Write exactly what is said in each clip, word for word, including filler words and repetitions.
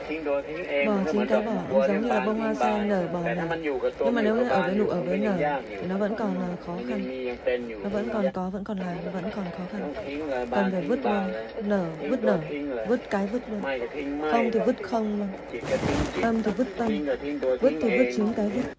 Bò chín cái bỏ giống như là bông hoa sen nở bò nở. Nhưng mà nếu như ở với nụ ở với nở thì nó vẫn còn khó khăn. Nó vẫn còn có, vẫn còn là, nó vẫn còn khó khăn. Cần phải vứt luôn, nở, vứt nở, vứt cái vứt luôn. Không thì vứt không luôn. Tâm thì vứt tâm, vứt thì vứt chín cái vứt.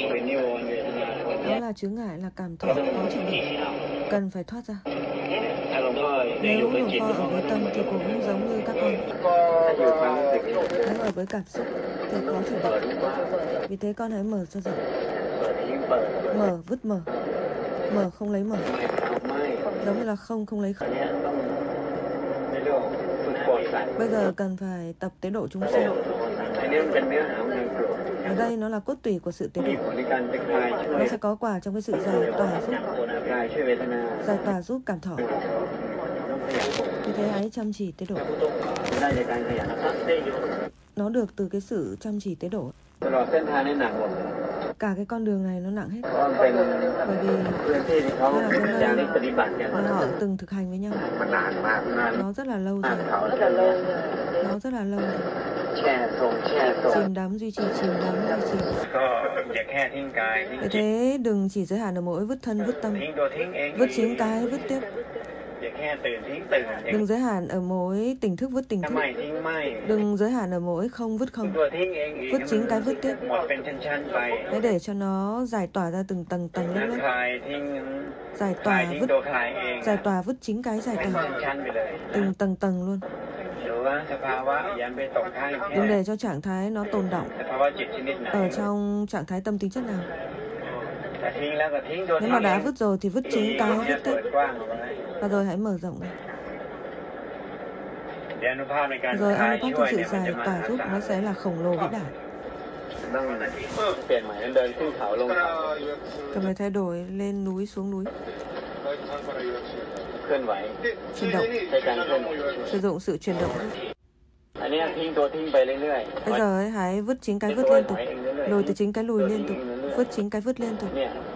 Đó là chướng ngại, là cảm thọ khó chịu đựng, cần phải thoát ra. Nếu hồn kho ở với tâm thì cũng giống như các con. Nếu ở với cảm xúc thì khó chịu đựng. Vì thế con hãy mở cho rộng. Mở, vứt mở. Mở không lấy mở. Giống như là không không lấy không. Bây giờ cần phải tập tế độ chúng sinh. Ở đây nó là cốt tủy của sự tế độ. Nó sẽ có quả trong cái sự giải tỏa giúp giải tỏa giúp cảm thọ. Vì thế hãy chăm chỉ tế độ. Nó được từ cái sự chăm chỉ tế độ. Cả cái con đường này nó nặng hết. Bởi vì đây là cái nơi mà họ từng thực hành với nhau. Nó rất là lâu rồi. Nó rất là lâu rồi. Chìm đắm duy trì, chìm đắm duy trì. Vì thế đừng chỉ giới hạn ở mỗi vứt thân, vứt tâm. Vứt chín cái, vứt tiếp. Đừng giới hạn ở mỗi tỉnh thức, vứt tỉnh thức. Đừng giới hạn ở mỗi không, vứt không. Vứt chín cái, vứt tiếp. Hãy để cho nó giải tỏa ra từng tầng tầng lớp lớp. Giải tỏa, vứt. Giải tỏa, vứt chín cái, giải tỏa. Từng tầng tầng luôn. Đừng để cho trạng thái nó tồn đọng ở trong trạng thái tâm tính chất nào. Nếu mà đã vứt rồi thì vứt chín cái, vứt tiếp. Và rồi hãy mở rộng ra. Rồi Anupam thực sự giải tỏa giúp nó sẽ là khổng lồ vĩ đại. Cần phải thay đổi lên núi xuống núi. Chuyển động. Sử dụng sự chuyển động. Bây giờ ấy, hãy vứt chín cái vứt liên tục. Lùi từ chín cái lùi liên tục. Vứt chín cái vứt liên tục.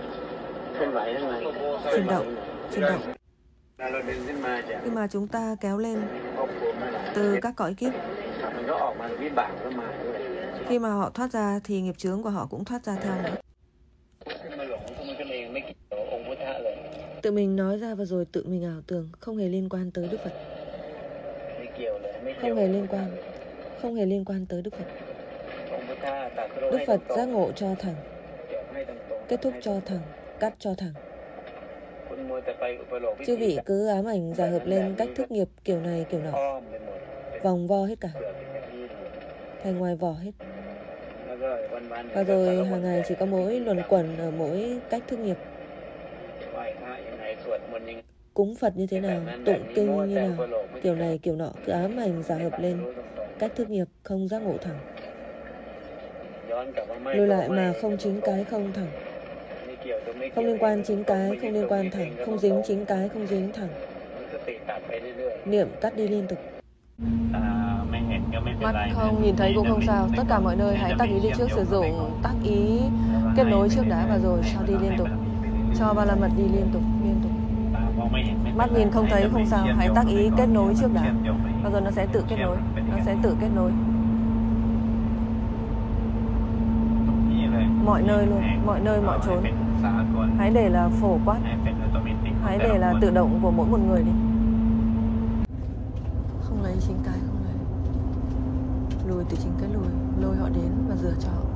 Chuyển động. Chuyển động. Khi mà chúng ta kéo lên từ các cõi kiếp, khi mà họ thoát ra thì nghiệp chướng của họ cũng thoát ra theo nữa. Tự mình nói ra và rồi tự mình ảo tưởng, không hề liên quan tới Đức Phật. Không hề liên quan. Không hề liên quan tới Đức Phật. Đức Phật giác ngộ cho thẳng, kết thúc cho thẳng, cắt cho thẳng. Chư vị cứ ám ảnh giả hợp lên cách thức nghiệp kiểu này kiểu nọ, vòng vo hết cả, thành ngoài vỏ hết. Và rồi hàng ngày chỉ có mỗi luẩn quẩn ở mỗi cách thức nghiệp. Cúng Phật như thế nào, tụng kinh như nào, kiểu này kiểu nọ, cứ ám ảnh giả hợp lên cách thức nghiệp, không giác ngộ thẳng. Lùi lại mà không chính cái không thẳng. Không liên quan chính cái, không liên quan thẳng. Không dính chính cái, không dính thẳng. Niệm cắt đi liên tục. Mắt không nhìn thấy cũng không sao. Tất cả mọi nơi hãy tác ý đi trước. Sử dụng tác ý kết nối trước đã. Và rồi cho đi liên tục. Cho ba la mật đi liên tục, liên tục. Mắt nhìn không thấy không sao. Hãy tác ý kết nối trước đã. Và rồi nó sẽ tự kết nối. Nó sẽ tự kết nối. Mọi nơi luôn, mọi nơi, mọi chốn. Hãy để là phổ quát. Hãy để là tự động của mỗi một người đi. Không lấy chính cái, không lấy. Lùi từ chính cái lùi. Lôi họ đến và rửa cho họ.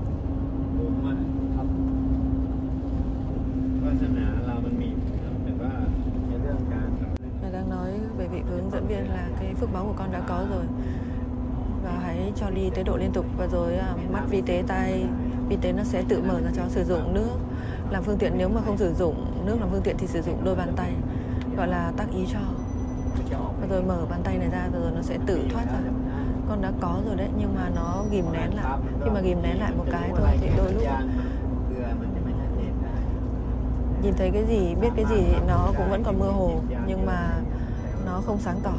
Ngài đang nói về vị hướng dẫn viên là cái phước báo của con đã có rồi. Và hãy cho đi tế độ liên tục. Và rồi mắt vi tế, tai vi tế nó sẽ tự mở ra cho. Sử dụng nước làm phương tiện. Nếu mà không sử dụng nước làm phương tiện thì sử dụng đôi bàn tay, gọi là tác ý cho. Và rồi mở bàn tay này ra, rồi nó sẽ tự thoát ra. Con đã có rồi đấy, nhưng mà nó ghim nén lại. Khi mà ghim nén lại một cái thôi thì đôi lúc nhìn thấy cái gì, biết cái gì nó cũng vẫn còn mơ hồ, nhưng mà nó không sáng tỏ.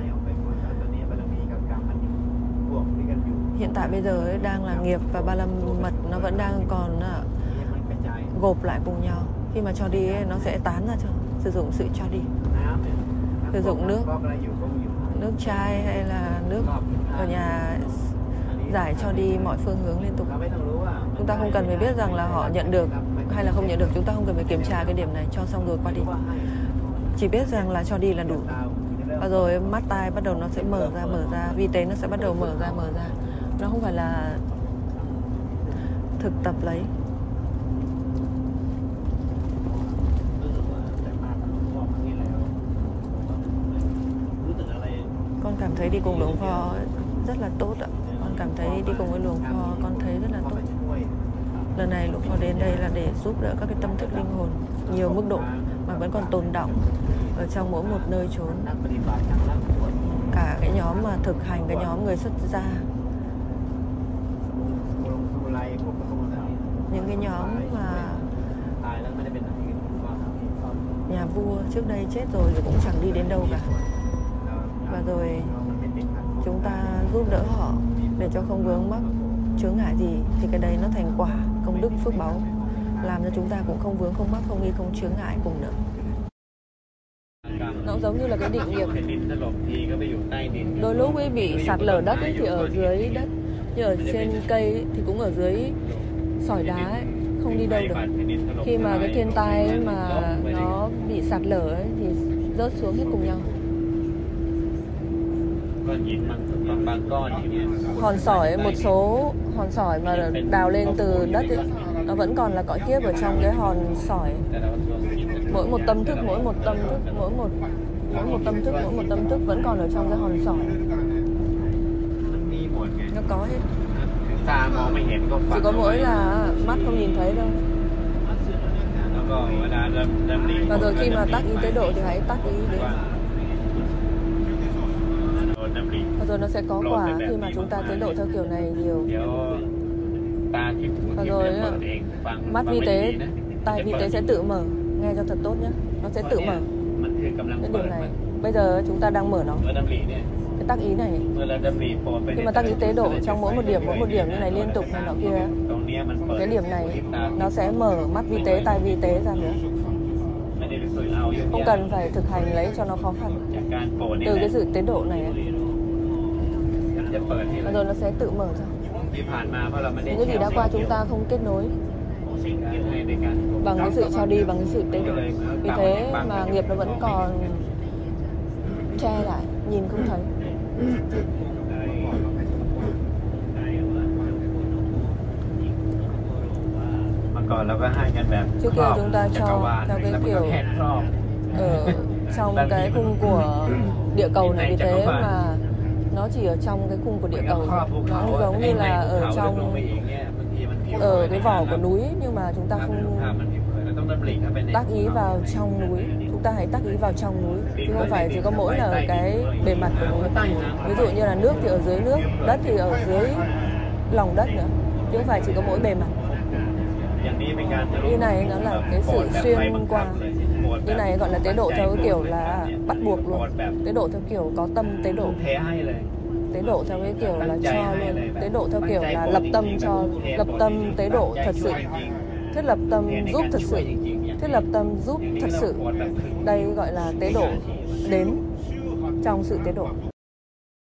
Hiện tại bây giờ ấy, đang là nghiệp và ba la mật nó vẫn đang còn uh, gộp lại cùng nhau. Khi mà cho đi ấy, nó sẽ tán ra cho. Sử dụng sự cho đi. Sử dụng nước, nước chai hay là nước ở nhà giải cho đi mọi phương hướng liên tục. Chúng ta không cần phải biết rằng là họ nhận được hay là không nhận được. Chúng ta không cần phải kiểm tra cái điểm này, cho xong rồi qua đi. Chỉ biết rằng là cho đi là đủ. Và rồi mắt tai bắt đầu nó sẽ mở ra, mở ra. Vi tế nó sẽ bắt đầu mở ra, mở ra. Nó không phải là thực tập lấy. Con cảm thấy đi cùng luồng pho rất là tốt ạ. Con cảm thấy đi cùng với luồng pho con thấy rất là tốt. Lần này luồng pho đến đây là để giúp đỡ các cái tâm thức linh hồn nhiều mức độ mà vẫn còn tồn đọng ở trong mỗi một nơi chốn. Cả cái nhóm mà thực hành, cái nhóm người xuất gia, những cái nhóm mà nhà vua trước đây chết rồi thì cũng chẳng đi đến đâu cả. Và rồi chúng ta giúp đỡ họ để cho không vướng mắc chướng ngại gì, thì cái đấy nó thành quả công đức phước báu, làm cho chúng ta cũng không vướng, không mắc, không nghi, không chướng ngại cùng nữa. Nó giống như là cái định nghiệp. Đôi lúc ấy bị sạt lở đất ấy, thì ở dưới đất, như ở trên cây ấy, thì cũng ở dưới sỏi đá ấy, không đi đâu được. Khi mà cái thiên tai ấy mà nó bị sạt lở ấy, thì rớt xuống hết cùng nhau. Hòn sỏi, một số hòn sỏi mà đào lên từ đất ấy, nó vẫn còn là cõi kiếp ở trong cái hòn sỏi. Mỗi một tâm thức, mỗi một tâm thức, mỗi một mỗi một tâm thức, mỗi một tâm thức vẫn còn ở trong cái hòn sỏi. Nó có hết. Chỉ có mỗi là mắt không nhìn thấy đâu. Và rồi khi mà tắc ý tế độ thì hãy tắc ý đến. Và rồi nó sẽ có quả khi mà chúng ta tiến độ theo kiểu này nhiều. Và rồi mắt vi tế, tai vi tế sẽ tự mở. Nghe cho thật tốt nhé. Nó sẽ tự mở. Cái điểm này bây giờ chúng ta đang mở nó. Cái tác ý này, khi mà tác ý tế độ trong mỗi một điểm, mỗi một điểm như này liên tục này nọ kia, cái điểm này nó sẽ mở mắt vi tế, tai vi tế ra nữa. Không cần phải thực hành lấy cho nó khó khăn. Từ cái sự tế độ này, và rồi nó sẽ tự mở ra. Những cái gì đã qua chúng ta không kết nối bằng cái sự cho đi, bằng cái sự tế độ. Vì thế mà nghiệp nó vẫn còn che lại, nhìn không thấy. Mà còn là có hai ngànแบบ trước kia chúng ta cho theo cái kiểu ở trong cái khung của địa cầu này, vì thế mà nó chỉ ở trong cái khung của địa cầu, nó giống như là ở trong ở cái vỏ của núi, nhưng mà chúng ta không tác ý vào trong núi. Chúng ta hãy tác ý vào trong núi, chứ không phải chỉ có mỗi là ở cái bề mặt của núi. Ví dụ như là nước thì ở dưới nước, đất thì ở dưới lòng đất nữa, chứ không phải chỉ có mỗi bề mặt. Như này nó là cái sự xuyên qua. Như này gọi là tế độ theo cái kiểu là bắt buộc luôn. Tế độ theo kiểu có tâm tế độ. Tế độ theo cái kiểu là cho luôn. Tế độ theo kiểu là lập tâm cho. Lập tâm tế độ thật sự. Thiết lập tâm giúp thật sự. Thiết lập tâm giúp thật sự. Đây gọi là tế độ đến trong sự tế độ.